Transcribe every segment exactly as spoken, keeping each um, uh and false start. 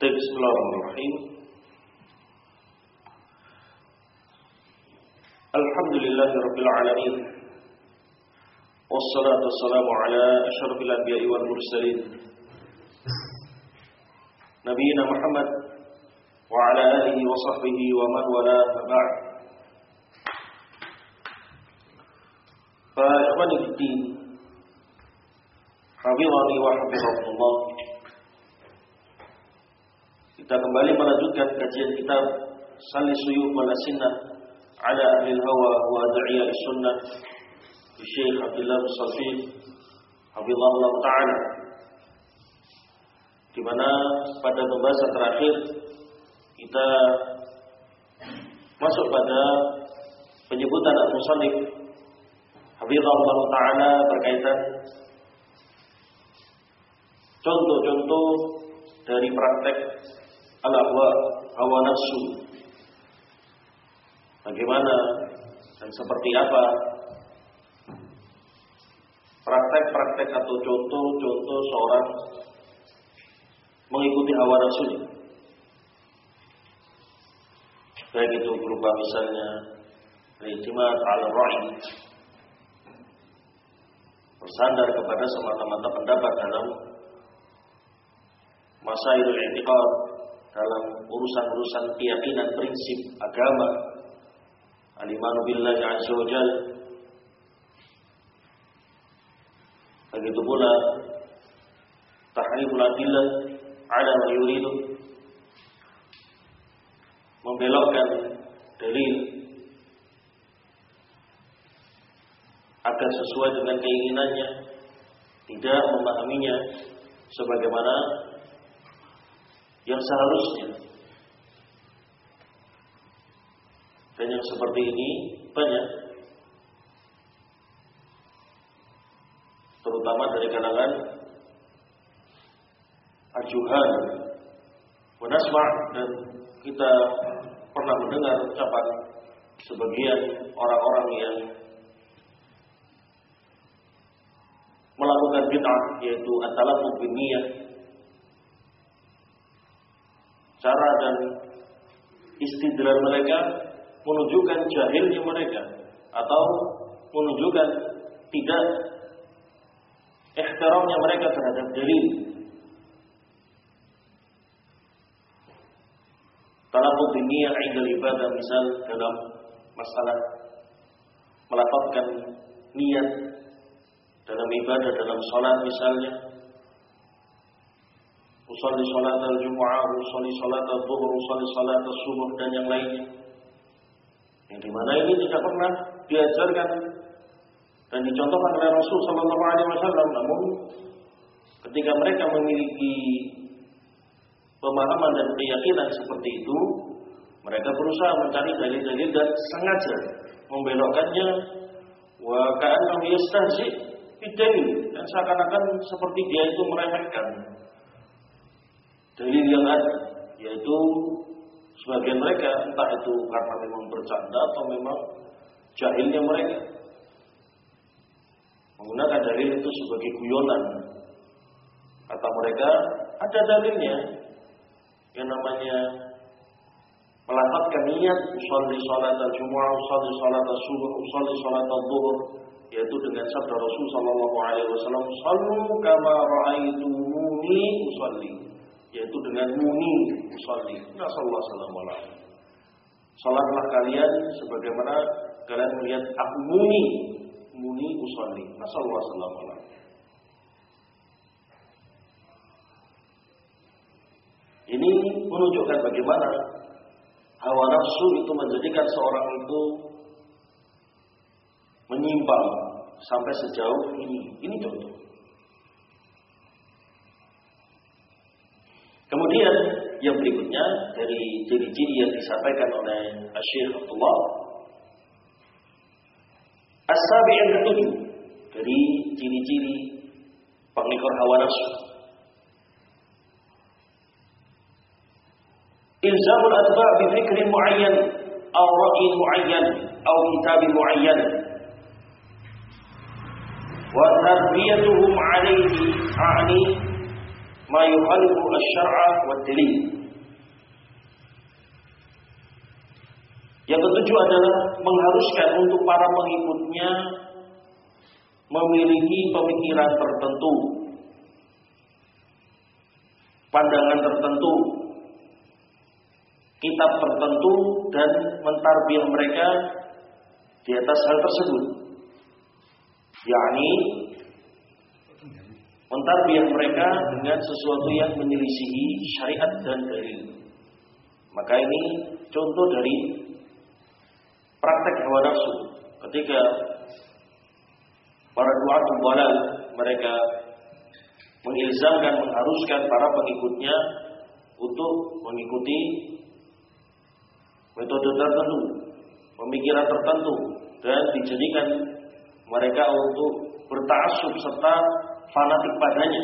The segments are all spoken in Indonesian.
Bismillahirrahmanirrahim. Alhamdulillahirabbil alamin. Wassalatu wassalamu ala asyrafil anbiya'i wal mursalin. Nabiyina Muhammad wa ala alihi wa sahbihi wa man wala ba'd. Fa ikhwani fid din, hafizani wa hafizakumullah. Kita kembali melanjutkan kajian kitab Salih Suyuh wal Asinnah ala ahli hawa wa ad'iyah sunnah Syekh Abdullah bin Safif hafizahullah ta'ala, di mana pada pembahasan terakhir kita masuk pada penyebutan al-musannif hafizahullah ta'ala berkaitan contoh-contoh dari praktek al-ahwa, hawa nafsu. Bagaimana dan seperti apa praktek-praktek atau contoh-contoh seorang mengikuti hawa nafsunya. Baik itu berupa misalnya i'timad 'ala ra'i, bersandar kepada semata-mata pendapat dalam masailul i'tiqad, dalam urusan-urusan keyakinan prinsip agama, al-imanu billahi azza wa jalla. Begitu pula tahriful adillah ala ma yuridu, membelokkan dalil agar sesuai dengan keinginannya, tidak memahaminya sebagaimana yang seharusnya. Dan yang seperti ini banyak, terutama dari kalangan ajuhan wa nasma', dan kita pernah mendengar ucapan sebagian orang-orang yang melakukan bid'ah, yaitu at-talaffuz bin niyyah. Cara dan istidlal mereka menunjukkan jahilnya mereka, atau menunjukkan tidak ihtiramnya mereka terhadap dalil. Talaffuz bin niyyah 'inda ibadah, misal dalam masalah melafazkan niat dalam ibadah, dalam salat misalnya, usolli salat al-jumu'ah, usolli salat al-dhuhr, usolli salat al-subuh, dan yang lainnya, yang dimana ini tidak pernah diajarkan dan dicontohkan oleh Rasul sallallahu alaihi wasallam. Namun ketika mereka memiliki pemahaman dan keyakinan seperti itu, mereka berusaha mencari dalil-dalil dan sengaja membelokkannya, wa ka'annahu yastahzi bidalil, dan seakan-akan seperti dia itu meremehkan dalil yang ada, yaitu sebagian mereka entah itu karena memang bercanda atau memang jahilnya mereka menggunakan dalil itu sebagai guyonan. Kata mereka, ada dalilnya yang namanya melafazkan niat, usolli salat al-jumu'ah, usolli salat al-subuh, usolli salat al-dhuhr, yaitu dengan sabda Rasul sallallahu alaihi wasallam, "Shallu kama ra'aitumuni usolli", yaitu dengan muni usolli. Nasallahu alaihi wasallam. Salatlah kalian sebagaimana kalian melihat aku muni, muni usolli. Nasallahu alaihi wasallam. Ini menunjukkan bagaimana hawa nafsu itu menjadikan seorang itu menyimpang sampai sejauh ini. Ini contoh. Kemudian yang berikutnya dari ciri-ciri yang disampaikan oleh Syekh Abdullah As-Sabi' yang ketujuh dari ciri-ciri pengikut hawa nafsu, ilzamul atba' bi fikrin muayyan aw ra'yin muayyan aw kitabin muayyan wa tarbiyatuhum 'alaihi a'ni ma yukhalifu asy-syar'a wa dalil. ketujuh adalah mengharuskan untuk para pengikutnya memiliki pemikiran tertentu, pandangan tertentu, kitab tertentu, dan mentarbiyah mereka di atas hal tersebut. Yakni mentarbiyah mereka dengan sesuatu yang menyelisihi syariat dan dalil. Maka ini contoh dari praktek hawa nafsu ketika para du'at dhalal mereka mengilzamkan, mengharuskan para pengikutnya untuk mengikuti metode tertentu, pemikiran tertentu, dan dijadikan mereka untuk berta'assub serta fanatik padanya,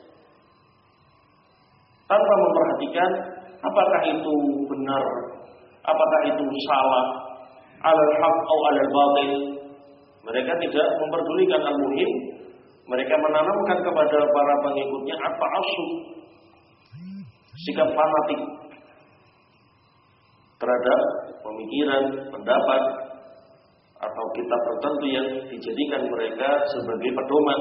tanpa memperhatikan apakah itu benar, apakah itu salah, alal haq atau alal batil. Mereka tidak memperdulikan. Al-muhim, mereka menanamkan kepada para pengikutnya at-ta'assub, sikap fanatik terhadap pemikiran, pendapat, atau kitab tertentu yang dijadikan mereka sebagai pedoman,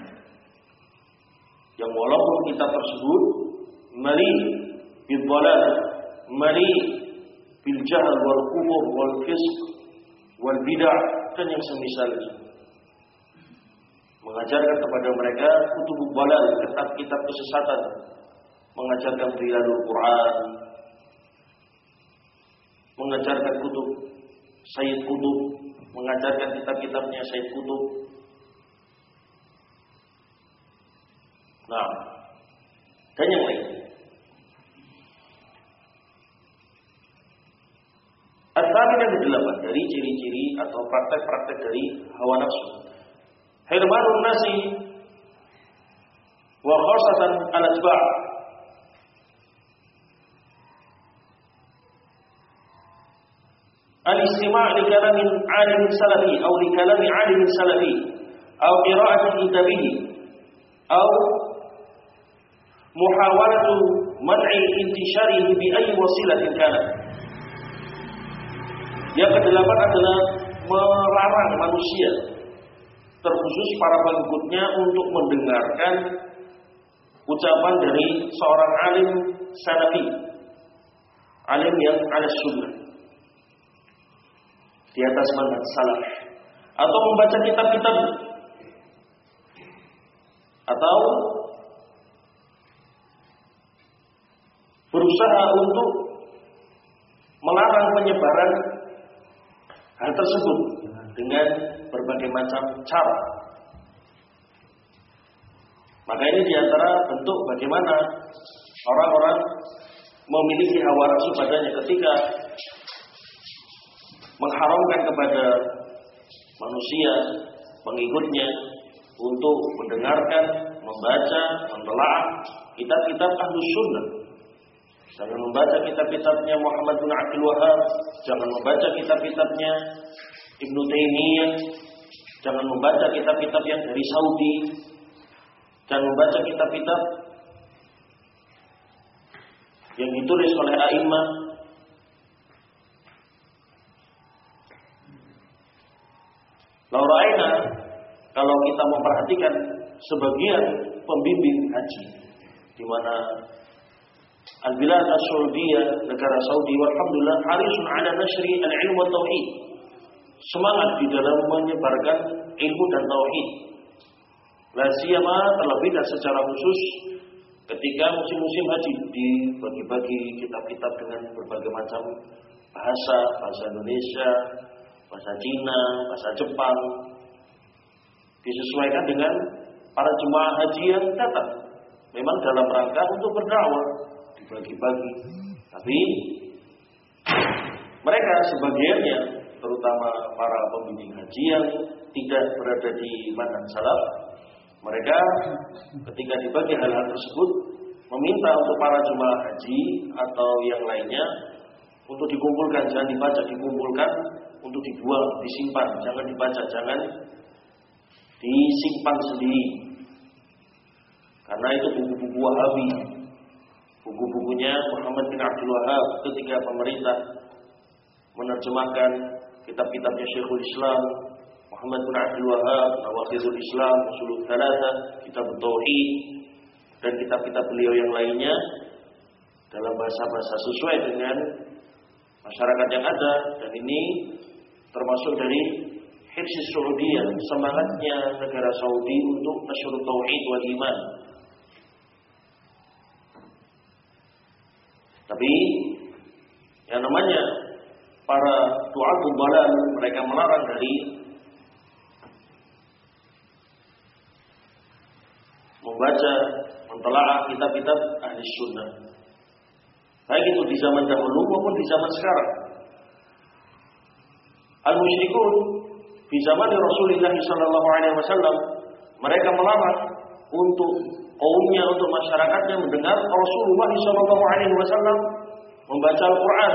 yang walaupun kitab tersebut mali bil dhalal, mali bil jahl wal kufur wal fisq wal bid'ah dan yang semisalnya, mengajarkan kepada mereka kutubul dhalal, kitab-kitab kesesatan, mengajarkan Riyadul Quran, mengajarkan kutub Sayyid Kutub, mengajarkan kitab-kitabnya Sayyid Kutub. Nah, dan yang lain. Al-Thamin yang kedelapan dari ciri-ciri atau praktek-praktek dari hawa nafsu, hirmanun nasi wa khasatan al-atba', al-istima' li kalamin 'alimin salafi atau li kalami 'alimin salafi atau qira'ati kitabihi atau muhawalatu man'i intisharihi bi ayyi wasilatin kana. Yang kedelapan adalah melarang manusia, terkhusus para pengikutnya, untuk mendengarkan ucapan dari seorang alim salafi, alim yang ala sunnah, di atas manhaj salaf, atau membaca kitab-kitab, atau berusaha untuk melarang penyebaran hal tersebut dengan berbagai macam cara. Maka ini diantara bentuk bagaimana orang-orang memiliki hawa nafsu padanya ketika mengharamkan kepada manusia, pengikutnya, untuk mendengarkan, membaca, mentelaah kitab-kitab Ahlus Sunnah. Jangan membaca kitab-kitabnya Muhammad bin Abdul Wahhab, jangan membaca kitab-kitabnya Ibnu Taimiyah, jangan membaca kitab-kitab yang dari Saudi, jangan membaca kitab-kitab yang ditulis oleh a'immah. Lauraina, kalau kita memperhatikan sebagian pembimbing haji di mana Al-Bilad As-Saudiyah, negara Saudi, walhamdulillah, harisun ala nashri al-ilmu wa tauhid, semangat di dalam menyebarkan ilmu dan tauhid. La siyama, terlebih dan secara khusus ketika musim-musim haji, dibagi-bagi kitab-kitab dengan berbagai macam bahasa, bahasa Indonesia, bahasa Cina, bahasa Jepang, disesuaikan dengan para jemaah haji yang datang. Memang dalam rangka untuk berdakwah, dibagi-bagi. Tapi mereka sebagiannya, terutama para pembimbing haji yang tidak berada di manhaj salaf, mereka ketika dibagi hal-hal tersebut meminta untuk para jemaah haji atau yang lainnya untuk dikumpulkan, jangan dibaca, dikumpulkan untuk dibuang, disimpan, jangan dibaca, jangan disimpan sendiri. Karena itu buku-buku Wahabi, buku-bukunya Muhammad bin Abdul Wahhab ketika pemerintah menerjemahkan kitab-kitabnya Syekhul Islam Muhammad bin Abdul Wahhab, Nawaqidul Islam, Ushulul Tsalatsa, Kitab Tauhid, dan kitab-kitab beliau yang lainnya dalam bahasa-bahasa sesuai dengan masyarakat yang ada. Dan ini termasuk dari Hifz Saudiyah, semangatnya negara Saudi untuk nasyur tauhid wal iman. Tapi yang namanya para du'atul dhalal, mereka melarang dari membaca, mentelaah kitab-kitab ahli sunnah, baik itu di zaman dahulu maupun di zaman sekarang. Al-musyrikun di zaman Rasulullah sallallahu alaihi wasallam, mereka melarang untuk kaumnya, untuk masyarakatnya mendengar Rasulullah sallallahu alaihi wasallam membaca Al-Qur'an.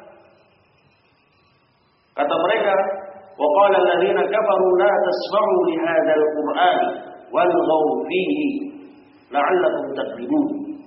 Kata mereka, wa qala alladziina kafaru la tasma'u li hadzal Qur'an walghaw fihi la'allakum taghlibun.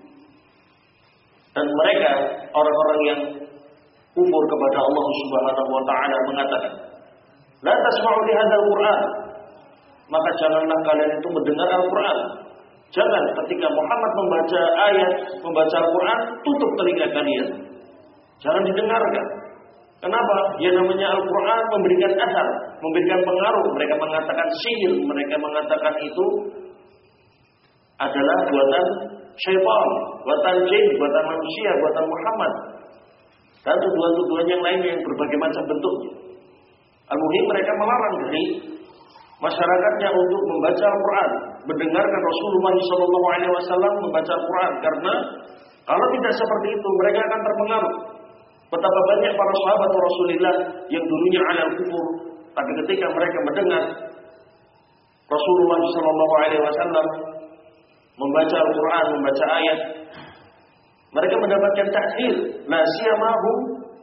Dan mereka, orang-orang yang kufur kepada Allah Subhanahu wa taala, mengatakan, la tasma'u li hadzal Qur'an, maka janganlah kalian itu mendengar Al-Qur'an. Jangan ketika Muhammad membaca ayat, membaca Al-Qur'an, tutup telinga kalian. Jangan didengarkan. Kenapa? Ya namanya Al-Quran memberikan asar, memberikan pengaruh. Mereka mengatakan sihir, mereka mengatakan itu adalah buatan syaitan, buatan jin, buatan manusia, buatan Muhammad, dan tuduhan-tuduhan yang lainnya yang berbagai macam bentuknya. Al-Muhim, mereka melarang dari masyarakatnya untuk membaca Al-Quran, mendengarkan Rasulullah shallallahu alaihi wasallam membaca Al-Quran, karena kalau tidak seperti itu mereka akan terpengaruh. Betapa banyak para sahabat Rasulullah yang dulunya alal kufur, tapi ketika mereka mendengar Rasulullah shallallahu alaihi wasallam membaca Al-Quran, membaca ayat, mereka mendapatkan ta'khir. La siyamahum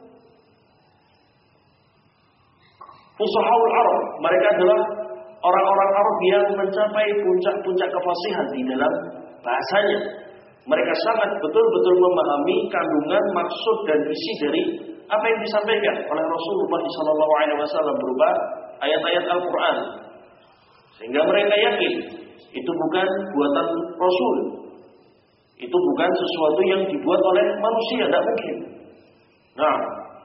fusahaul Arab. Mereka adalah orang-orang Arab yang mencapai puncak-puncak kefasihan di dalam bahasanya. Mereka sangat betul-betul memahami kandungan, maksud dan isi dari apa yang disampaikan oleh Rasulullah shallallahu alaihi wasallam berupa ayat-ayat Al-Quran, sehingga mereka yakin itu bukan buatan Rasul, itu bukan sesuatu yang dibuat oleh manusia, tidak mungkin. Nah,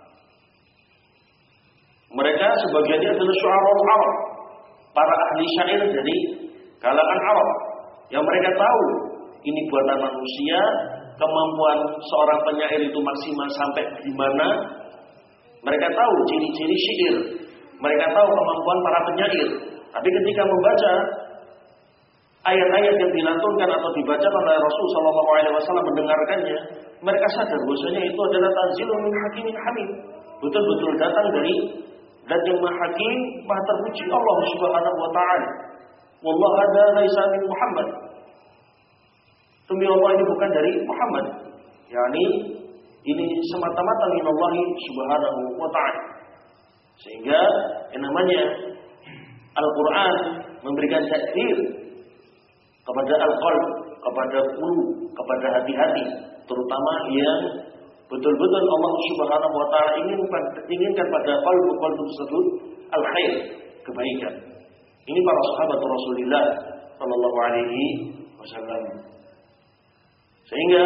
mereka sebagiannya adalah syu'arul Arab, para ahli syair dari kalangan Arab, yang mereka tahu ini buatan manusia, kemampuan seorang penyair itu maksimal sampai di mana. Mereka tahu ciri-ciri syair, mereka tahu kemampuan para penyair. Tapi ketika membaca ayat-ayat yang dilantunkan atau dibaca oleh Rasul sallallahu alaihi wasallam, mendengarkannya, mereka sadar bahwasanya itu adalah tanzilun min hakimin hamid. Betul-betul datang dari Zat yang Maha Hakim, Maha terpuji Allah Subhanahu wa taala. Wallahu hadza laisa min Muhammad. Demi Allah, ini bukan dari Muhammad. yakni ini semata-mata minallah Subhanahu wa taala. Sehingga yang namanya Al-Qur'an memberikan takdir kepada al-qalb, kepada qulub, kepada hati-hati, terutama yang betul-betul Allah Subhanahu wa taala inginkan inginkan pada qalb-qalb tersebut al-khair, kebaikan. Ini para sahabat Rasulullah sallallahu alaihi wasallam. Sehingga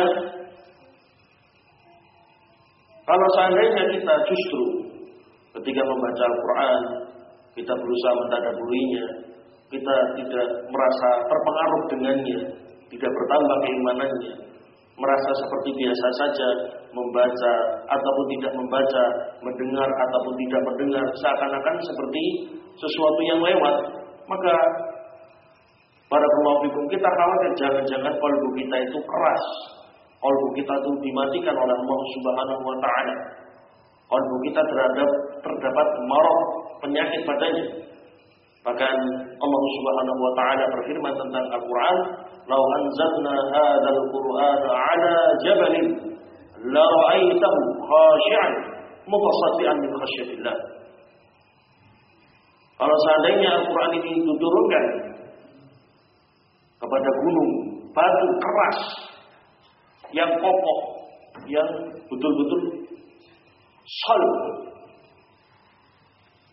kalau seandainya kita justru ketika membaca Al-Quran kita berusaha mentadabburinya, kita tidak merasa terpengaruh dengannya, tidak bertambah keimanannya, merasa seperti biasa saja membaca ataupun tidak membaca, mendengar ataupun tidak mendengar, seakan-akan seperti sesuatu yang lewat, maka barakallahu fikum, kita khawatir jangan-jangan qalbu kita itu keras, qalbu kita itu dimatikan oleh Allah Subhanahu wa taala. Qalbu kita terhadap terdapat marad, penyakit padanya. Bahkan Allah Subhanahu wa taala berfirman tentang Al-Qur'an, "Lau anzalna hadzal Qur'ana 'ala jabalin la ra'aitahu khashi'an mutasaddian min khasyatillah." Kalau seandainya Al-Qur'an ini diturunkan kepada gunung, batu keras yang kokoh, yang betul-betul solid,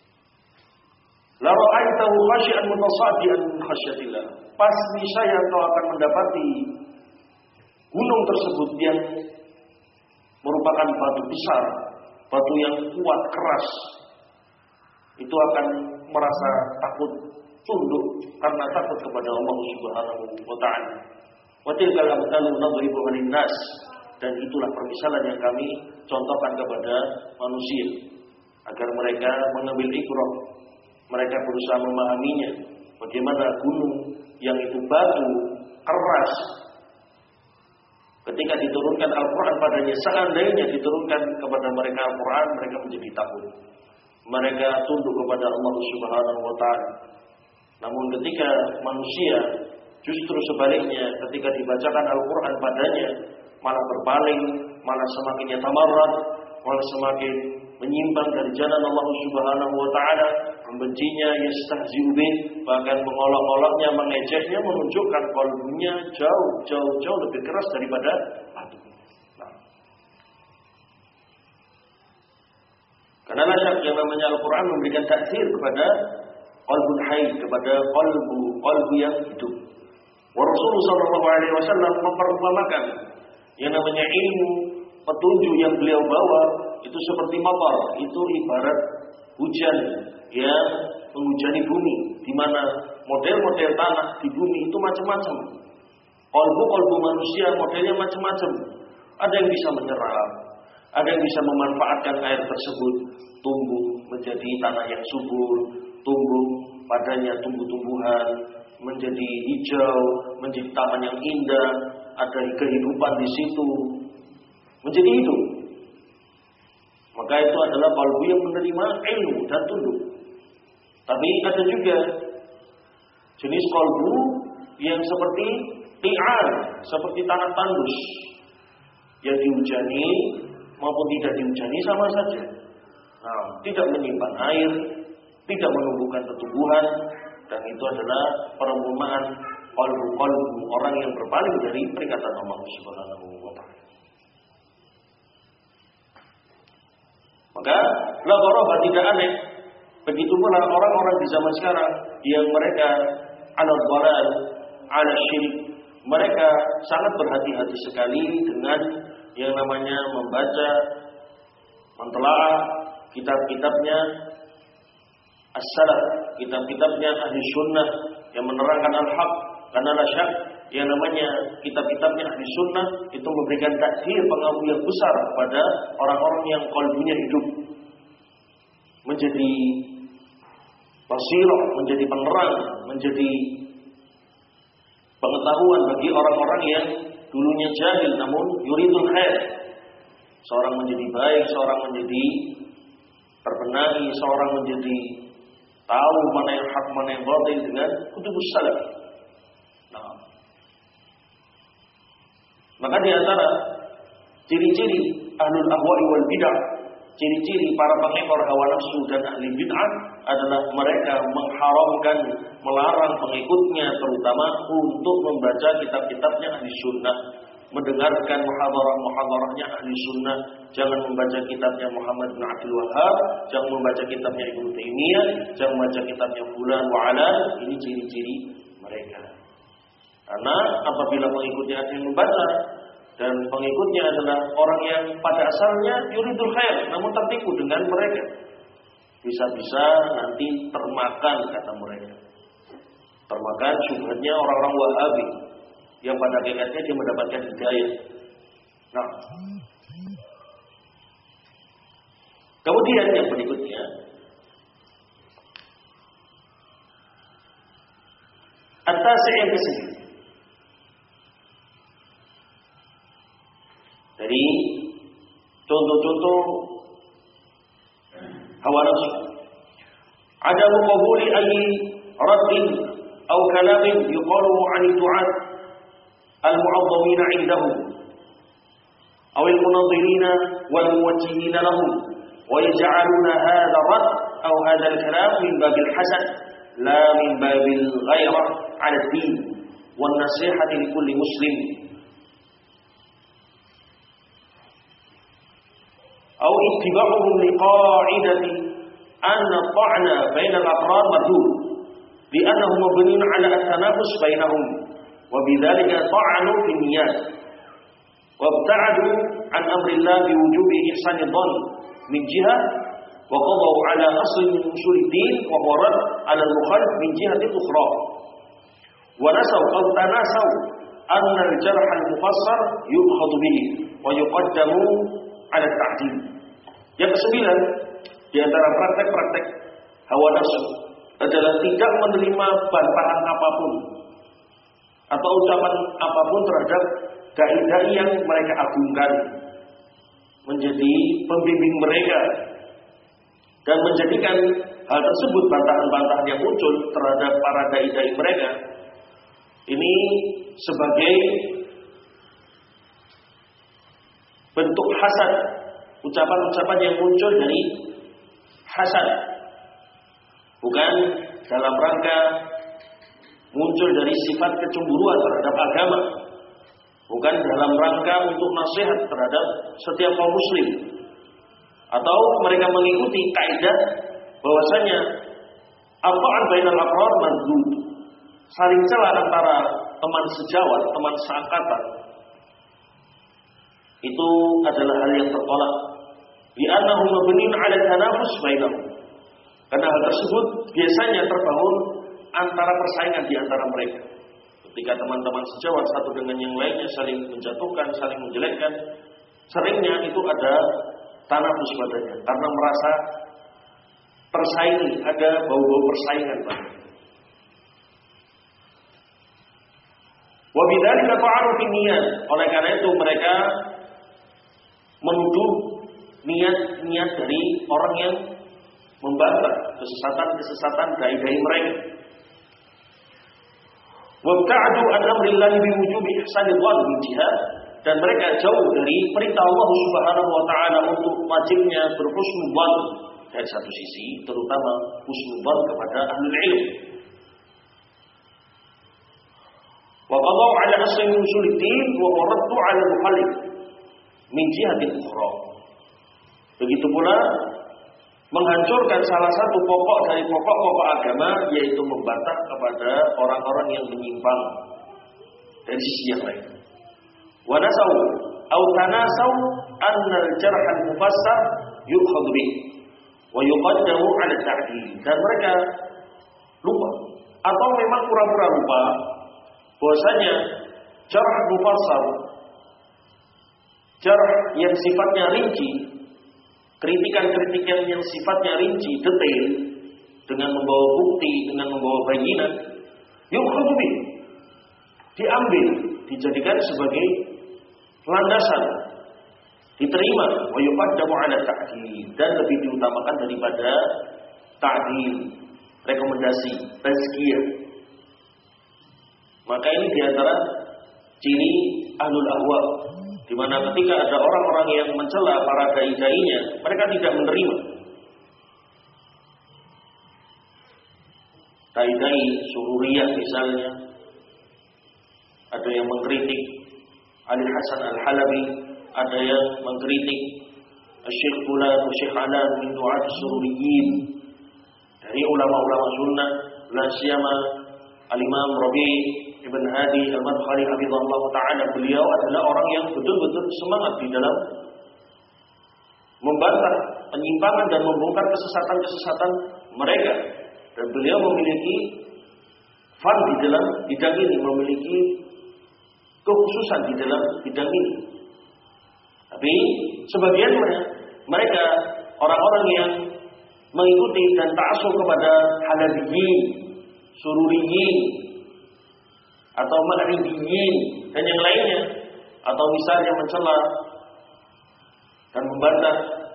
La ra'aitahu khashi'an mutasaddian min khasyatillah. Pasti saya engkau akan mendapati gunung tersebut yang merupakan batu besar, batu yang kuat, keras. Itu akan merasa takut, tunduk karena takut kepada Allah Subhanahu wa taala. Wa tilkal amsalu nadribuha lin-nas, dan itulah permisalan yang kami contohkan kepada manusia agar mereka mengambil ibrah. Mereka berusaha memahaminya, bagaimana gunung yang itu batu keras, ketika diturunkan Al-Quran padanya, seandainya diturunkan kepada mereka Al-Quran, mereka menjadi takut. Mereka tunduk kepada Allah Subhanahu wa taala. Namun ketika manusia justru sebaliknya, ketika dibacakan Al-Quran padanya, malah berpaling, malah semakin yatamarrad, malah semakin menyimpang dari jalan Allah Subhanahu wa taala, membencinya, yastahzi'u bih, bahkan mengolok-oloknya, mengejeknya, menunjukkan kalbunya jauh jauh jauh lebih keras daripada batu. Nah. Karena syak yang namanya Al-Quran memberikan taksir kepada qalbun hayy, kepada qalbu qalbu yang hidup. Wa Rasulullah sallallahu alaihi wasallam memperumpamakan yang namanya ilmu, petunjuk yang beliau bawa itu seperti matar, itu ibarat hujan yang menghujani bumi, di mana model-model tanah di bumi itu macam-macam. Kalbu-kalbu manusia modelnya macam-macam. Ada yang bisa menyerap, ada yang bisa memanfaatkan air tersebut, tumbuh menjadi tanah yang subur, tumbuh padanya tumbuh-tumbuhan, menjadi hijau, menjadi taman yang indah, ada kehidupan di situ, menjadi hidup. Maka itu adalah kalbu yang menerima ilmu dan tunduk. Tapi ada juga jenis kalbu yang seperti ti'an, seperti tanah tandus, yang dihujani maupun tidak dihujani sama saja. Nah, tidak menyimpan air, tidak menumbuhkan pertumbuhan, dan itu adalah perumpamaan kalbu-kalbu orang yang berpaling dari peringatan Allah Subhanahu wa taala. Maka la gharaba, tidak aneh, begitu pula orang-orang di zaman sekarang yang mereka ala dhalal, ala syirik, mereka sangat berhati-hati sekali dengan yang namanya membaca, mentelaah kitab-kitabnya as-salaf, kitab-kitabnya ahli sunnah yang menerangkan al-haq. Karena la syak yang namanya kitab-kitabnya ahli sunnah itu memberikan taksir, pengaruh yang besar kepada orang-orang yang qalbunya hidup, menjadi basirah, menjadi penerang, menjadi pengetahuan bagi orang-orang yang dulunya jahil namun yuridul khair. Seorang menjadi baik, seorang menjadi terbenahi, seorang menjadi tahu mana yang hak, mana yang batil dengan kutubus salaf. Nah, maka di antara ciri-ciri ahlul ahwa'i wal bid'ah, ciri-ciri para pengekor hawa nafsu dan ahli bid'ah adalah mereka mengharamkan, melarang pengikutnya terutama untuk membaca kitab-kitabnya ahli sunnah, mendengarkan muhadarah-muhadarahnya ahli sunnah. Jangan membaca kitabnya Muhammad bin Abdul Wahhab, jangan membaca kitabnya Ibnu Taimiyah, jangan membaca kitabnya fulan wa alan. Ini ciri-ciri mereka. Karena apabila pengikutnya ada yang membaca dan pengikutnya adalah orang yang pada asalnya yuridul khair namun tertipu dengan mereka, bisa-bisa nanti termakan, kata mereka, termakan syubhatnya orang-orang Wahabi yang pada hakikatnya dia mendapatkan hidayah. Nah, kemudian yang berikutnya, at-tasi' yang kesembilan dari contoh-contoh hawa nafsu, ada qabuli ayyi raddin aw kalamin yuqalu 'an ad-du'at al-mu'azzamin 'indahum aw al-munadhirin wal muwajjihin lahum wa yaj'aluna hadha ar-radd aw hadha al-kalam min babil hasan la min babil ghayrah 'ala ad-din wan nasihati li kulli muslim aw ittiba'uhum liqa'idati anna ta'na bainal aqran mardud li'annahum mabniun 'ala at-tanafus bainahum wa bidzalika ta'anu fi niyyat wa ibta'adu 'an amrillah biwujubi ihsani dhann min jihah wa qadaw 'ala asl min usuliddin wa warad 'ala al-mukhalif min jihatin ukhra wa nasaw aw tanasaw anna al-jarh al-mufassar yu'khadhu bihi wa yuqaddamu 'ala at-ta'dil. Yang kesembilan, di antara praktek-praktek hawa nafsu adalah tidak menerima bantahan apapun atau ucapan apapun terhadap dai-dai yang mereka agungkan menjadi pembimbing mereka, dan menjadikan hal tersebut, bantahan-bantahan yang muncul terhadap para dai-dai mereka ini sebagai bentuk hasad, ucapan-ucapan yang muncul dari hasad, bukan dalam rangka muncul dari sifat kecemburuan terhadap agama, bukan dalam rangka untuk nasihat terhadap setiap kaum muslim, atau mereka mengikuti kaidah bahwasanya al-ta'an bainal aqrar mardud, saling cela antara teman sejawat, teman seangkatan, itu adalah hal yang tertolak. Li'annahum mabniun 'ala tanafus bainahum. Karena hal tersebut biasanya terbangun antara persaingan di antara mereka. Ketika teman-teman sejawat satu dengan yang lainnya saling menjatuhkan, saling menjelekkan, seringnya itu ada tanafus padanya, karena merasa tersaingi, ada bau-bau persaingan padanya. Wa bidzalika ta'aru fi niyyat. Oleh karena itu mereka menuduh niat-niat dari orang yang membantah kesesatan-kesesatan dai-dai mereka. Wabta'adu an amrillahi biwujubi ihsanil dhann min jihad, dan mereka jauh dari perintah Allah Subhanahu wa taala untuk wajibnya berhusnul dhann dari satu sisi, terutama husnul dhann kepada ahlul ilm. Wa qadaw 'ala asli min usuliddin wa waraddu 'ala al-mukhalif min jihatin ukhra. Begitu pula menghancurkan salah satu pokok dari pokok-pokok agama, yaitu membantah kepada orang-orang yang menyimpang dari sisi yang lain. Wa nasaw aw tanasaw anna al-jarh al-mufassar yu'khadhu bih wa yuqaddamu 'ala at-ta'dil. Dan mereka lupa atau memang pura-pura lupa bahwasanya jarh mufassar, jarh yang sifatnya rinci, kritikan-kritikan yang sifatnya rinci, detail, dengan membawa bukti, dengan membawa bayinan, yukhadhu bih, diambil, dijadikan sebagai landasan, diterima, wa yuqaddamu 'ala ta'dil, dan lebih diutamakan daripada ta'dil, rekomendasi, tazkiyah. Maka ini diantara ciri ahlul ahwa, di mana ketika ada orang-orang yang mencela para dai-dainya, mereka tidak menerima. Dai-dai Sururiyah misalnya, ada yang mengkritik Ali Hasan Al-Halabi, ada yang mengkritik Syekh Fulan, Syekh Alan min du'at Sururiyin, dari ulama-ulama sunnah, la siyama Al-Imam Rabi' Ibn Hadi Al-Madkhali hafizahullah ta'ala. Beliau adalah orang yang betul-betul semangat di dalam membantah penyimpangan dan membongkar kesesatan-kesesatan mereka, dan beliau memiliki fan di dalam bidang ini, memiliki kekhususan di dalam bidang ini. Tapi sebagian mereka orang-orang yang mengikuti dan ta'assub kepada Halabiyin, Sururiyin, atau Ma'ribiyin dan yang lainnya, atau misalnya mencela dan membantah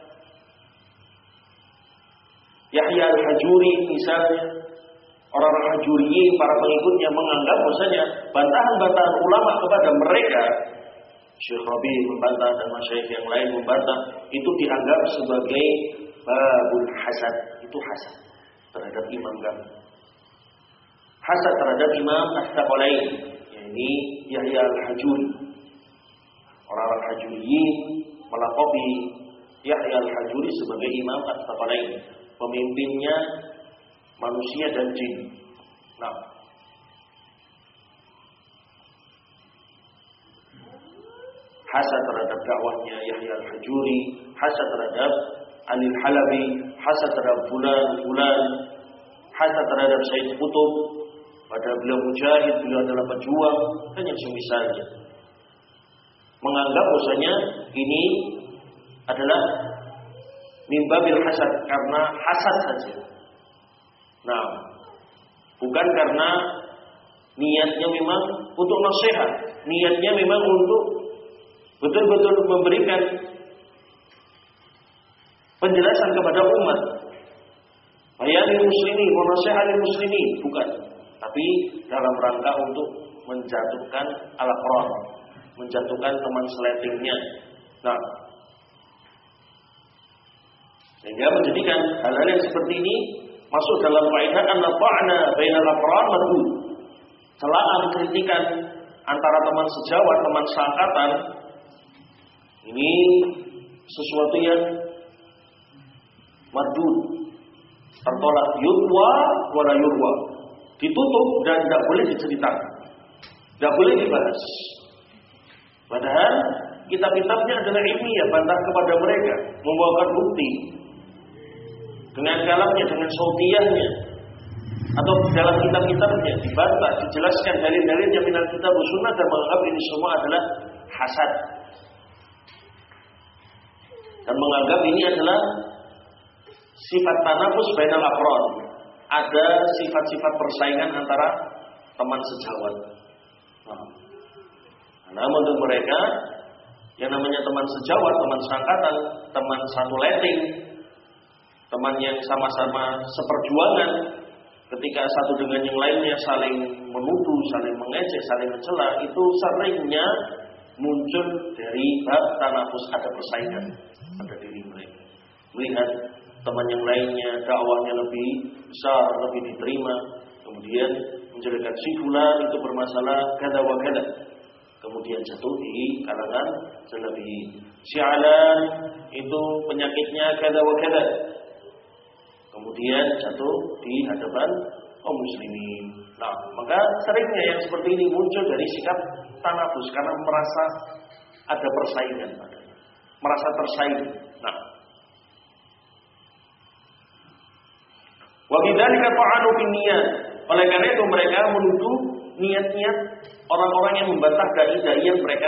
Yahya Al-Hajuri misalnya, orang-orang Hajuriyin, para pengikutnya menganggap bahwasanya bantahan-bantahan ulama kepada mereka, Syekh Rabi' membantah dan masyayikh yang lain membantah, itu dianggap sebagai babul hasad, itu hasad terhadap imam kami, hasad terhadap Imam As-Saqalain, yakni Yahya Al-Hajuri. Orang-orang Hajuriyin melakopi Yahya Al-Hajuri sebagai Imam As-Saqalain, pemimpinnya manusia dan jin. Nah, hasad terhadap dakwahnya Yahya Al-Hajuri, hasad terhadap Ali Al-Halabi, hasad terhadap fulan-fulan, hasad terhadap Said Qutb, padahal beliau mujahid, beliau adalah pejuang, dan yang semisalnya. Menganggap bahwasanya ini adalah mimbabil hasad, karena hasad saja. Nah, bukan karena niatnya memang untuk nasihat, niatnya memang untuk betul-betul memberikan penjelasan kepada umat. Bayanil muslimin, menasihati muslimin, bukan. Tapi dalam rangka untuk menjatuhkan al-Qur'an, menjatuhkan teman seletingnya. Nah, sehingga menjadikan hal-hal yang seperti ini masuk dalam kaidah an-nafa'na bainal aqran madu. Celaan kritikan antara teman sejawat, teman seangkatan, ini sesuatu yang mardud, tertolak, yurwa wala yurwa, ditutup dan tidak boleh diceritakan, tidak boleh dibahas. Padahal kitab-kitabnya adalah ilmiah, bantah kepada mereka, membawakan bukti dengan kalamnya, dengan sautiyahnya, atau dalam kitab-kitabnya dibantah, dijelaskan dalil-dalilnya minal kitab wa sunnah, dan menganggap ini semua adalah hasad, dan menganggap ini adalah sifat tanafus bainal aqran, ada sifat-sifat persaingan antara teman sejawat. Nah, namun untuk mereka yang namanya teman sejawat, teman seangkatan, teman satu letting, teman yang sama-sama seperjuangan, ketika satu dengan yang lainnya saling menuduh, saling mengejek, saling mencela, itu seringnya muncul dari bab tanafus, ada persaingan pada diri mereka. Melihat teman yang lainnya dakwahnya lebih besar, lebih diterima, kemudian menjadikan si fulan itu bermasalah kada wa kada, kemudian jatuh di kalangan Salafi. Si Alan itu penyakitnya kada wa kada, kemudian jatuh di hadapan kaum muslimin. Nah, maka seringnya yang seperti ini muncul dari sikap tanafus, karena merasa ada persaingan padanya, merasa tersaing. Nah, wa bidzalika ta'anu bin niyat. Oleh karena itu mereka menuduh niat-niat orang-orang yang membantah dai-dai yang mereka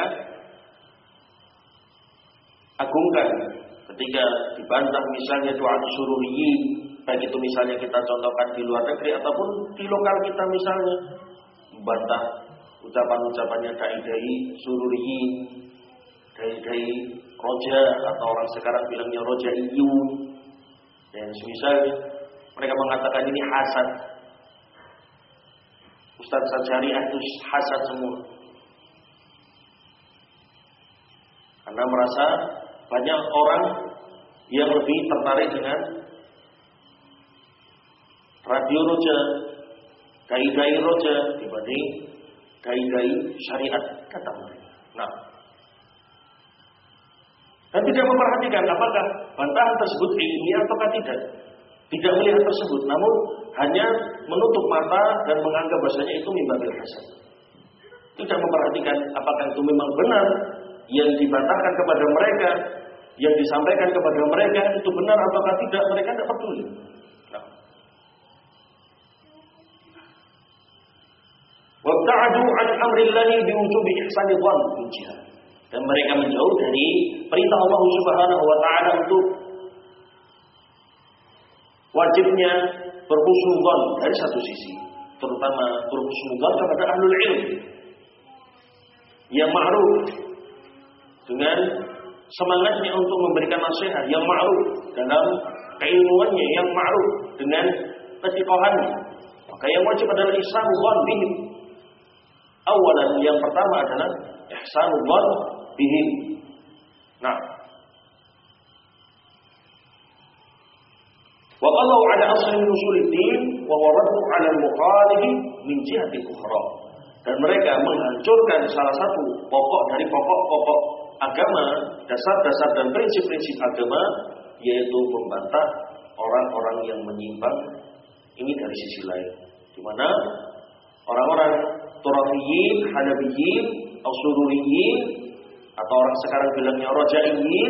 agungkan. Ketika dibantah misalnya doa sururiyin, baik itu misalnya kita contohkan di luar negeri ataupun di lokal kita, misalnya membantah ucapan-ucapannya dai-dai sururiyin, dai-dai roja, atau orang sekarang bilangnya rojaiyun, dan misalnya mereka mengatakan ini hasad. Ustaz Syariah itu hasad semua, karena merasa banyak orang yang lebih tertarik dengan radio roja, dai-dai roja dibanding dai-dai syariat, kata mereka. Nah, dan tidak memperhatikan apakah bantahan tersebut ilmiah ataukah tidak. Tidak melihat tersebut, namun hanya menutup mata dan menganggap bahasanya itu mimbabil hasad. Tidak memperhatikan apakah itu memang benar yang dibantahkan kepada mereka, yang disampaikan kepada mereka itu benar ataukah tidak, mereka tidak peduli. Nah, wabta'adu an amrillahi biwujubi ihsani dhann bil jihad. Dan mereka menjauh dari perintah Allah Subhanahu wa taala untuk wajibnya berhusnudzon dari satu sisi, terutama berhusnudzon kepada ahlul ilm yang ma'ruf, dengan semangatnya untuk memberikan nasihat yang ma'ruf, dalam keilmuannya yang ma'ruf, dengan ketiqahannya. Maka yang wajib adalah ihsanudzon bihim. Awalan, yang pertama adalah ihsanudzon bihim. Nah, wa qallu ala asli nusuliddin wa waraddu ala al-mukhalif min jihati ukhra. Dan mereka menghancurkan salah satu pokok dari pokok-pokok agama, dasar-dasar dan prinsip-prinsip agama, yaitu membantah orang-orang yang menyimpang ini dari sisi lain, di mana orang-orang Turafiyin, Hanabiyin, Ausururiyin, atau orang sekarang bilangnya Rajaiyin,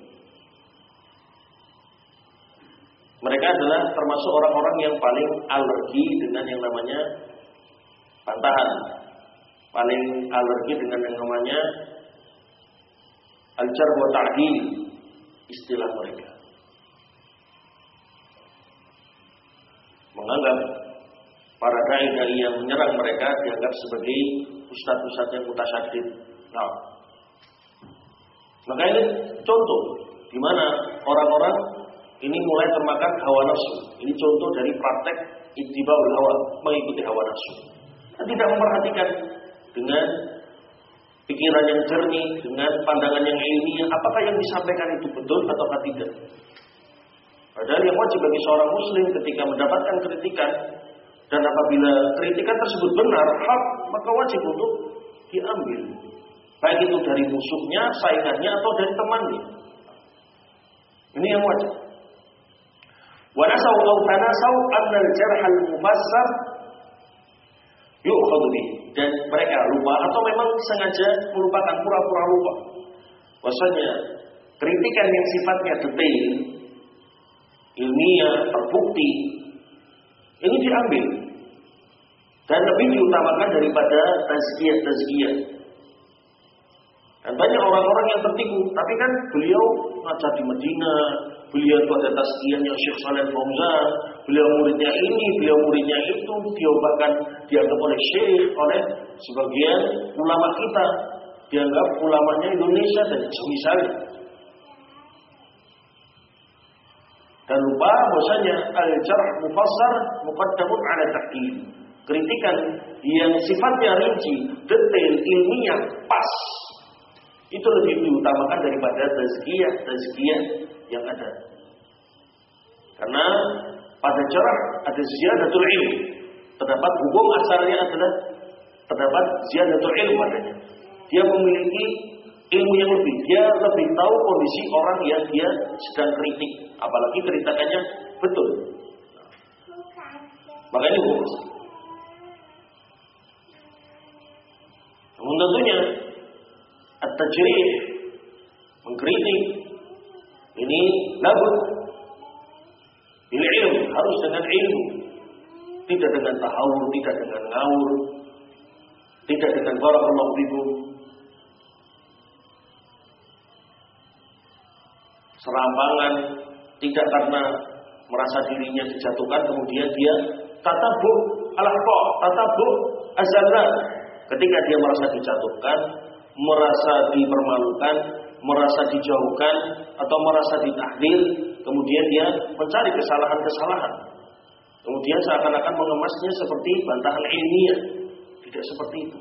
mereka adalah termasuk orang-orang yang paling alergi dengan yang namanya bantahan, paling alergi dengan yang namanya al-jarh wa ta'dil, istilah mereka. Menganggap para dai-dai yang menyerang mereka dianggap sebagai ustadz-ustadz yang mutasyaddid. Nah, maka ini contoh di mana orang-orang ini mulai termakan hawa nafsu. Ini contoh dari praktek ittibaul hawa, mengikuti hawa nafsu. Dan tidak memperhatikan dengan pikiran yang jernih, dengan pandangan yang ilmiah, apakah yang disampaikan itu betul ataukah tidak. Padahal yang wajib bagi seorang muslim ketika mendapatkan kritikan, dan apabila kritikan tersebut benar, hak, maka wajib untuk diambil. Baik itu dari musuhnya, saingannya, atau dari temannya. Ini yang wajib. Wa nasaw aw tanasaw anna al-jarh al-mufassar yu'khadhu bih. Dan mereka lupa atau memang sengaja melupakan, pura-pura lupa. Bahwasanya kritikan yang sifatnya detail, ilmiah, terbukti, ini diambil dan lebih diutamakan daripada tazkiyah-tazkiyah. Dan banyak orang-orang yang tertipu, tapi kan beliau ngajar di Medina, beliau itu ada tazkiyahnya Syekh Shalih Fauzan, beliau muridnya ini, beliau muridnya itu, dia bahkan dianggap oleh Syekh, oleh sebagian ulama kita, dianggap ulamanya Indonesia dan semisalnya. Dan lupa bahwasanya al-jarh mufassar muqaddamun 'ala ta'dil. Kritikan yang sifatnya rinci, detail, ilmiah, pas, itu lebih diutamakan daripada tazkiyah-tazkiyah yang ada. Karena pada jarh ada ziyadatul ilm. Terdapat hukum asalnya adalah terdapat ziyadatul ilm padanya. Dia memiliki ilmu yang lebih, dia lebih tahu kondisi orang yang dia sedang kritik, apalagi kritikannya betul. Makanya hukum. Namun tentunya at-tajrih, mengkritik, ini labud bil ilm, harus dengan ilmu, tidak dengan tahawur, tidak dengan ngawur, tidak dengan barakallahu fikum, serampangan, tidak karena merasa dirinya dijatuhkan kemudian dia tatabu al-akhta, tatabu az-zallat. Ketika dia merasa dijatuhkan, merasa dipermalukan, merasa dijauhkan, atau merasa ditahdir, kemudian dia mencari kesalahan-kesalahan. Kemudian seakan-akan mengemasnya seperti bantahan ilmiah. Tidak seperti itu.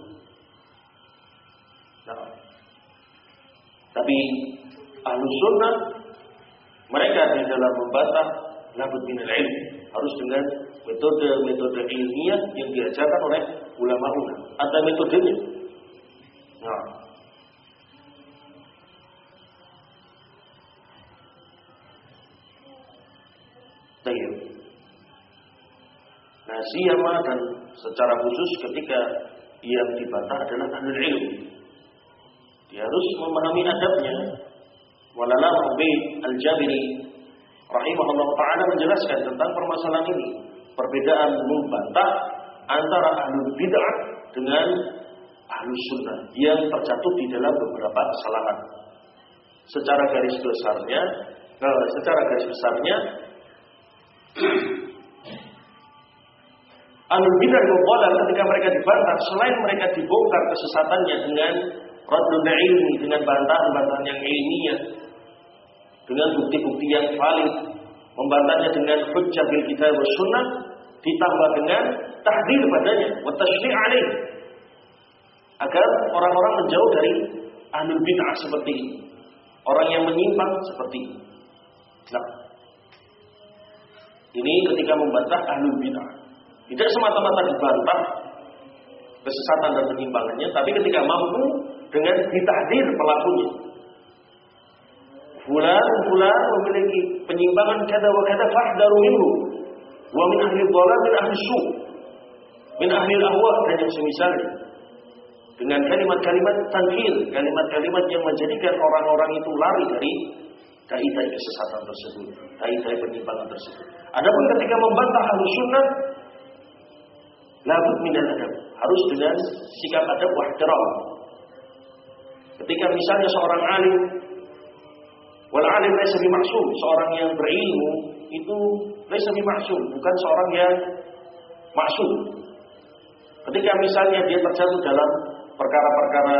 Nah, tapi Ahlus Sunnah, mereka di dalam membantah labud minal ilm, harus dengan metode-metode ilmiah yang diajarkan oleh ulama-ulama. Ada metodenya. Nah, baik. Nah, siyama dan secara khusus ketika yang dibantah adalah ahlul ilm, dia harus memahami adabnya. Walala Ubaid Al-Jabiri rahimahullah ta'ala menjelaskan tentang permasalahan ini, perbedaan membantah antara ahlul bid'ah dengan ahlus sunnah yang terjatuh di dalam beberapa kesalahan. Secara garis besarnya, eh, secara garis besarnya, ahlul bid'ah wal ketika mereka dibantah, selain mereka dibongkar kesesatannya dengan raddun ilmi, dengan bantahan-bantahan yang ilmiah, dengan bukti-bukti yang valid, membantahnya dengan hujjah bil kitab was sunnah, ditambah dengan tahdir padanya, wa tashri' alaih, agar orang-orang menjauh dari ahlul bid'ah seperti ini, orang yang menyimpang seperti ini. Nah, ini ketika membantah ahlul bid'ah, tidak semata-mata dibantah kesesatan dan penyimpangannya, tapi ketika mampu dengan ditahdir pelakunya. fulan fulan memiliki penyimpangan kada wa kada fahdaru minhu wa min ahli dhalal min ahli su' min ahli al-ahwa dan yang semisalnya, dengan kalimat-kalimat tanfir, kalimat-kalimat yang menjadikan orang-orang itu lari dari dai-dai kesesatan tersebut, dai-dai penyimpangan tersebut. Adapun ketika membantah Ahlus Sunnah, labud minal adab, harus dengan sikap adab wa ihtiram. Ketika misalnya seorang alim, wal alim laysa bimaksum, seorang yang berilmu itu laysa bimaksum, bukan seorang yang maksum. Ketika misalnya dia terjatuh dalam perkara-perkara,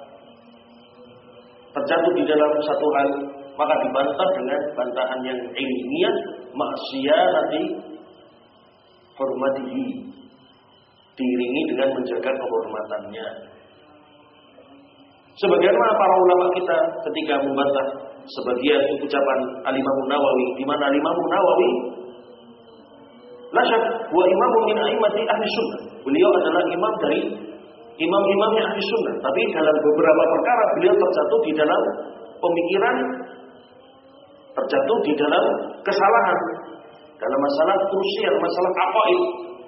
terjatuh di dalam satu hal, maka dibantah dengan bantahan yang ilmiah, maksiyati hormatihi, diiringi dengan menjaga kehormatannya. Sebagaimana para ulama kita ketika membantah sebagian ucapan Al-Imam Nawawi, di mana Al-Imam Nawawi la syak wa imamun min a'immati ahli sunnah. Beliau adalah imam dari imam-imamnya ahli sunnah, tapi dalam beberapa perkara beliau terjatuh di dalam pemikiran, terjatuh di dalam kesalahan dalam masalah krusial, masalah aqaid,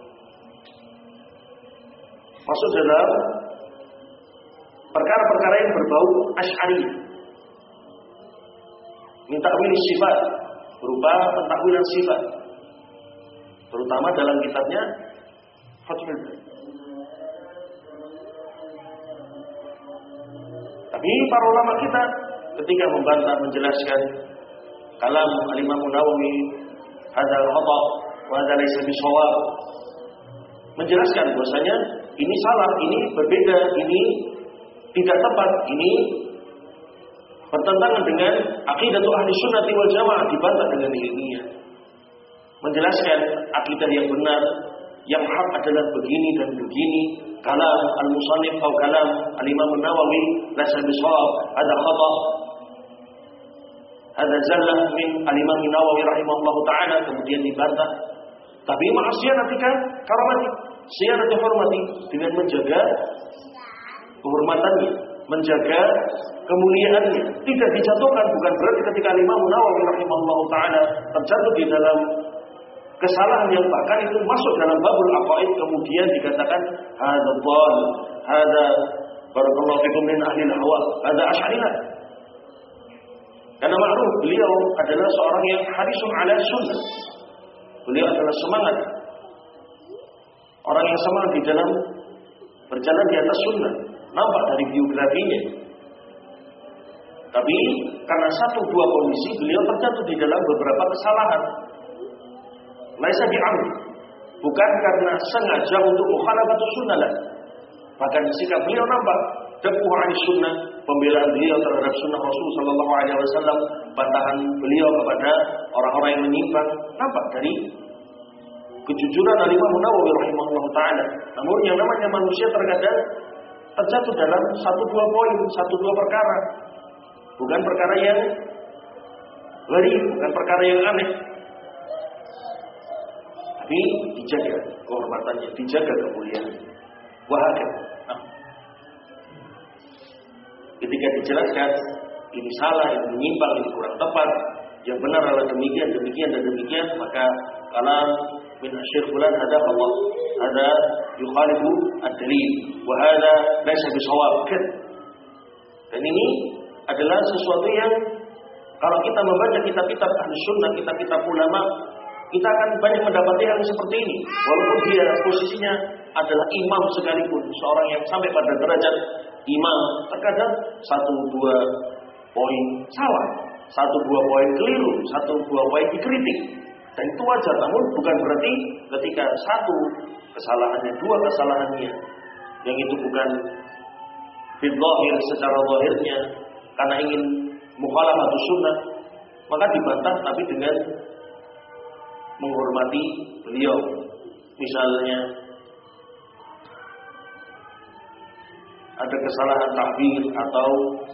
masuk dalam perkara-perkara yang berbau Asy'ari, minta wilis sifat, berupa pentakwilan sifat, terutama dalam kitabnya Fathul Bari. Tapi para ulama kita ketika membantah, menjelaskan kalam Al-Imam Nawawi, hadza khata wa hadza laysa bishawab, menjelaskan bahwasanya ini salah, ini berbeda, ini tidak tepat, ini bertentangan dengan aqidatul ahli sunnati wal jamaah, dibantah dengan ilmiah, menjelaskan akidah yang benar, yang hak adalah begini dan begini. Kalam al-musannif atau kalam al-Imam Nawawi laysa bishawab, hadza khata, hadza zallah min al-Imam Nawawi rahimahullahu taala, kemudian dibantah. Tapi ma'asiyatika karamati, siyanati hormati, dengan menjaga kehormatannya, menjaga kemuliaannya, tidak dijatuhkan. Bukan berarti ketika Imam Nawawi rahimahullahu taala terjatuh di dalam kesalahan yang bahkan itu masuk dalam babul aqaid, kemudian dikatakan hadza dhal, hadza barakallahu fikum min ahli al-hawa, hadza asy'ariyah. Karena ma'ruf beliau adalah seorang yang harisun ala sunnah. Beliau adalah semangat, orang yang semangat di dalam berjalan di atas sunnah, nampak dari biografinya. Tapi karena satu dua kondisi beliau terjatuh di dalam beberapa kesalahan. Laisa bi'amd, bukan karena sengaja untuk mukhalafatus sunnah lah. Bahkan sikap beliau nampak dakwah an sunnah, pembelaan beliau terhadap sunnah Rasul sallallahu alaihi wasallam, bantahan beliau kepada orang-orang yang menyimpang, nampak dari kejujuran Al-Imam Nawawi rahimahullah taala. Namun yang namanya manusia terkadang terjatuh dalam satu dua poin, satu dua perkara, bukan perkara yang gharib, bukan perkara yang aneh. Tapi dijaga kehormatannya, dijaga kemuliaannya. Wahakam. Nah, ketika dijelaskan ini salah, ini menyimpang, ini kurang tepat, yang benar adalah demikian, demikian dan demikian, maka kalam min asyir fulan hadza Allah, hadza yukhalifu ad-dalil, wa hadza laysa bishawab. Dan ini adalah sesuatu yang kalau kita membaca kitab-kitab ahli sunnah, kitab-kitab ulama, kita akan banyak mendapati hal seperti ini. Walaupun dia posisinya adalah imam sekalipun, seorang yang sampai pada derajat imam, terkadang satu dua poin salah, satu dua poin keliru, satu dua poin dikritik, dan itu wajar. Namun bukan berarti ketika satu kesalahannya, dua kesalahannya, yang itu bukan fil zahir, secara zahirnya karena ingin mukhalafatus sunnah, maka dibantah tapi dengan menghormati beliau. Misalnya ada kesalahan takbir atau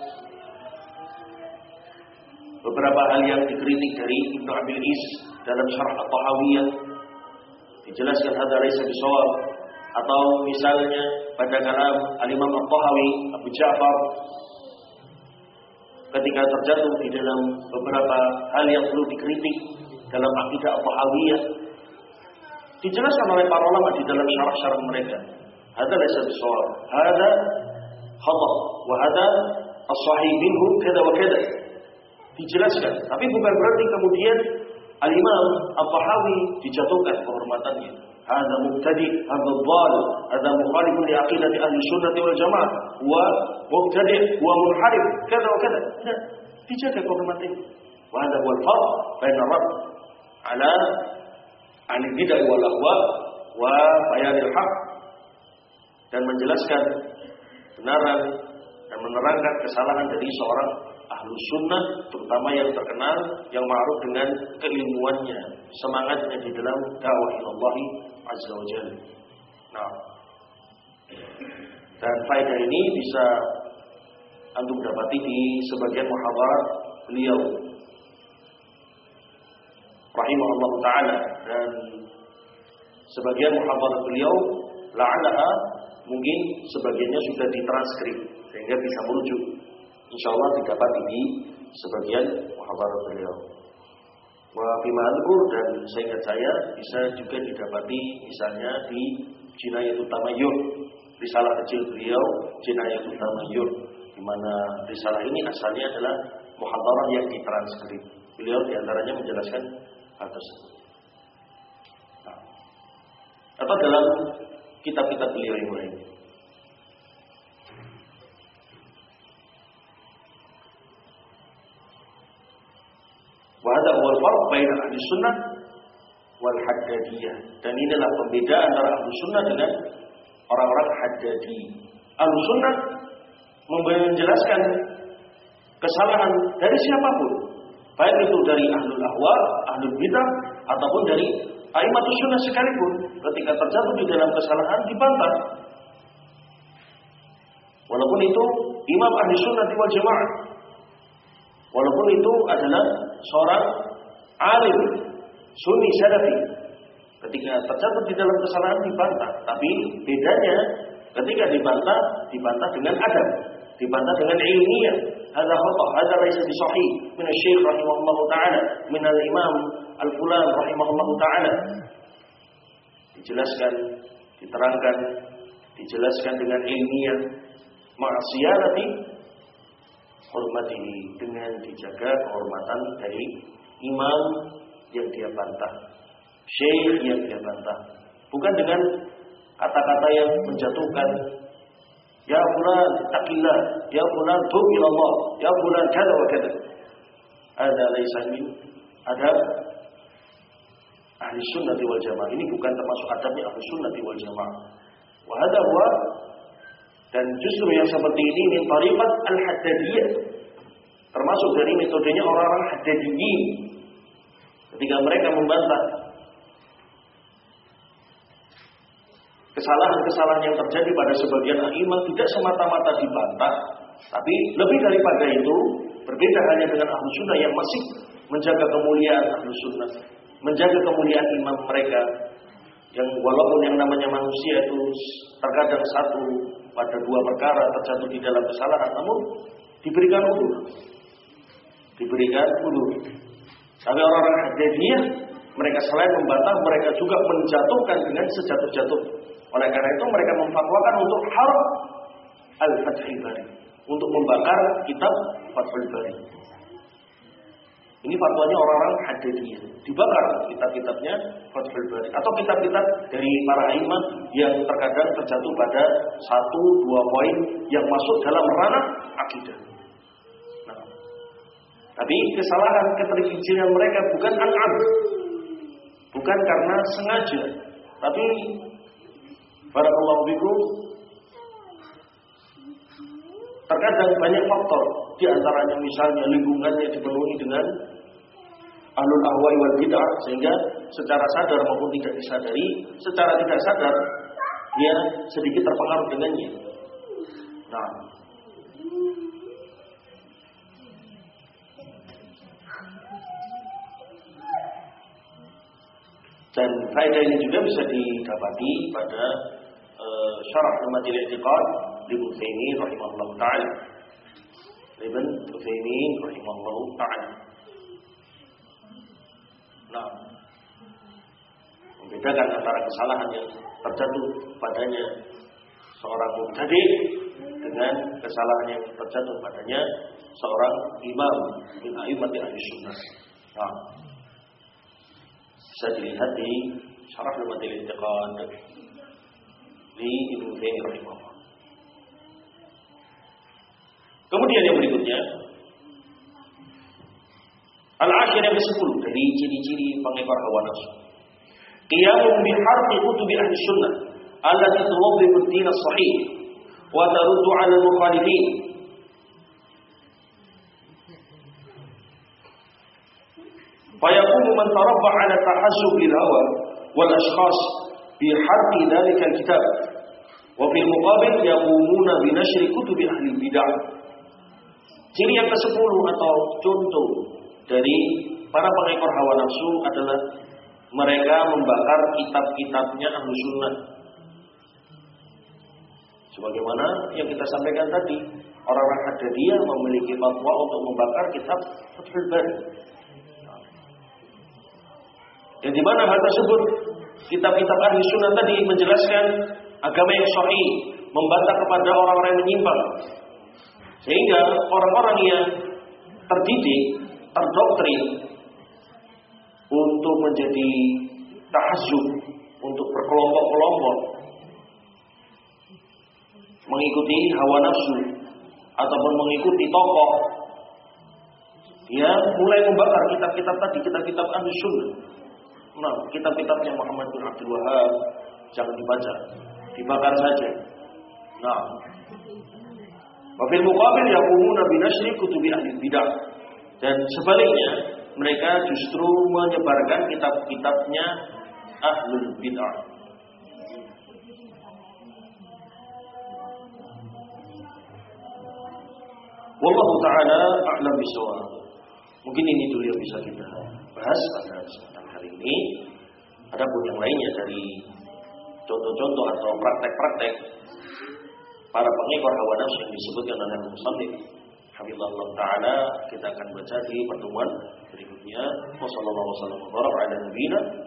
beberapa hal yang dikritik dari Ibnu Abil Is dalam Syarh At-Tahawiyah, dijelaskan hadza laysa bishawab. Atau misalnya pada kalam Al-Imam At-Tahawi Abu Ja'far ketika terjatuh di dalam beberapa hal yang perlu dikritik dalam akidah Tahawiyah. Dijelaskan oleh para ulama di dalam syarah-syarah mereka. Hada laysa bisawab, hada khata, wa hada as-sahih minhu kada wa kada. Dijelaskan, tapi bukan berarti kemudian Al-Imam At-Tahawi dijatuhkan kehormatannya. Hada mubtadi, hada dhal, hada mukhalif li aqidati ahli sunnah wal jamaah, wa mubtadi wa munharif kada wa kada. Tidak, dijaga kehormatannya. Wa hada huwa al-farq baina ar-radd ala ahli bid'ah wal ahwa wa bayanil haqq, dan menjelaskan kebenaran dan menerangkan kesalahan dari seorang ahlu sunnah, terutama yang terkenal, yang ma'ruf dengan keilmuannya, semangatnya di dalam dakwah ilallah azza wa jalla. Nah, dan faedah ini bisa antum dapati di sebagian muhadharat beliau rahimahullah ta'ala, dan sebagian muhadharat beliau la'alaha mungkin sebagiannya sudah ditranskrip sehingga bisa merujuk, insyaallah didapati di sebagian muhadharat beliau. Wa bima adkur, dan seingat saya bisa juga didapati misalnya di Jinayatut Tamayyun, risalah kecil beliau Jinayatut Tamayyun, di mana risalah ini asalnya adalah muhadharah yang ditranskrip. Beliau diantaranya menjelaskan hal tersebut. Nah, atau dalam kitab-kitab beliau yang lain. Wa hadha huwa al-farq baina ahli sunnah wal haddadiyah. Dan inilah pembeda antara ahli sunnah dengan orang-orang haddadi. Ahli sunnah menjelaskan kesalahan dari siapapun, baik itu dari ahlul ahwa, ahlul bidah, ataupun dari a'immatus sunnah sekalipun. Ketika terjatuh di dalam kesalahan dibantah, walaupun itu imam ahli sunnah wal jamaah, walaupun itu adalah seorang alim sunni salafi. Ketika terjatuh di dalam kesalahan dibantah, tapi bedanya ketika dibantah, dibantah dengan adab, dibantah dengan ilmiah. Hadza khata, hadza laysa bisahih min asy-syekh rahimahullah taala, min al-imam al-fulan rahimahullah taala. Dijelaskan, diterangkan, dijelaskan dengan ilmiah, ma'asiyati hormatihi, dengan dijaga kehormatan dari imam yang dia bantah, syekh yang dia bantah, bukan dengan kata-kata yang menjatuhkan. Ya fulan taqillah, ya fulan tub ila Allah, ya fulan kada wa kada. Ada laysa min adab ahli sunnah wal jamaah. Ini bukan termasuk adabnya ahli sunnah wal jamaah. Wa hadha huwa, dan justru yang seperti ini min tariqat al-haddadiyah, termasuk dari metodenya orang-orang haddadiyin. Ketika mereka membantah kesalahan-kesalahan yang terjadi pada sebagian a'imah, tidak semata-mata dibantah, tapi lebih daripada itu, berbeda halnya dengan ahlu sunnah yang masih menjaga kemuliaan ahlu sunnah, menjaga kemuliaan imam mereka, yang walaupun yang namanya manusia itu terkadang satu pada dua perkara terjatuh di dalam kesalahan, namun diberikan udzur, diberikan udzur. Tapi orang-orang haddadiyah, mereka selain membantah, mereka juga menjatuhkan dengan sejatuh-jatuh. Oleh karena itu mereka memfatwakan untuk harf al-Fathul Bari, untuk membakar kitab Fathul Bari. Ini fatwanya orang-orang haddadiyah, dibakar kitab-kitabnya Fathul Bari, atau kitab-kitab dari para imam yang terkadang terjatuh pada satu dua poin yang masuk dalam ranah akidah. Nah, tapi kesalahan keterkecilan mereka bukan an-am, bukan karena sengaja, tapi barakallahu bikum, terkadang banyak faktor, di antaranya misalnya lingkungannya dipenuhi dengan ahlul ahwai wal bid'ah, sehingga secara sadar maupun tidak disadari, secara tidak sadar dia sedikit terpengaruh dengannya. Nah, dan faedah ini juga bisa didapati pada uh, syarah Ummatil I'tiqad Ibnu Taimiyah rahimahullah taala. Ibn Utsaimin rahimahullah ta'ala. Nah, membedakan antara kesalahan yang terjatuh padanya seorang mubtadi' dengan kesalahan yang terjatuh padanya seorang imam min a'immati ahli sunnah. Nah, bisa dilihat di Syarah Lumatil I'tiqad di Ibnu Utsaimin rahimahullah. Kemudian yang berikutnya, al-ashir yang kesepuluh dari ciri-ciri pengekor hawa nafsu. Qiyamun biharqi kutubi ahli sunnah allati tuwaddihu ad-din as-sahih wa taruddu 'ala al-mukhalifin. Fayaqumu man tarabba 'ala tahazzub lil hawa wal ashkhas biharqi dhalika al-kitab. Wa fil muqabil yaqumuna bi nashri kutubi ahli bidah. Ciri yang kesepuluh atau contoh dari para pengekor hawa nafsu adalah mereka membakar kitab-kitabnya ahlu sunnah. Sebagaimana yang kita sampaikan tadi, orang-orang Haddadiyah memiliki fatwa untuk membakar kitab Fathul Bari. Yang dimana hal tersebut, kitab-kitab ahli sunnah tadi menjelaskan agama yang sahih, membantah kepada orang-orang yang menyimpang. Sehingga orang-orang yang terdidik, terdoktrin untuk menjadi tahazzub, untuk berkelompok-kelompok, mengikuti hawa nafsu ataupun mengikuti tokoh, dia mulai membakar kitab-kitab tadi, kitab-kitab ahli sunnah. Nah, kitab-kitabnya Muhammad bin Abdul Wahhab jangan dibaca, dibakar saja. Nah, wabil muqabil yaqumuna bi nashri kutubi ahli bidah. Dan sebaliknya, mereka justru menyebarkan kitab-kitabnya ahlul bidah. Wallahu ta'ala a'lam bishawab. Mungkin ini dulu yang bisa kita bahas pada kesempatan hari ini. Adapun yang lainnya dari contoh-contoh atau praktek-praktek para pengekor hawa nafsu yang disebutkan oleh musannif hafizallahu taala, kita akan baca di pertemuan berikutnya. Wassallallahu wasallam wa baraka ala nabiyina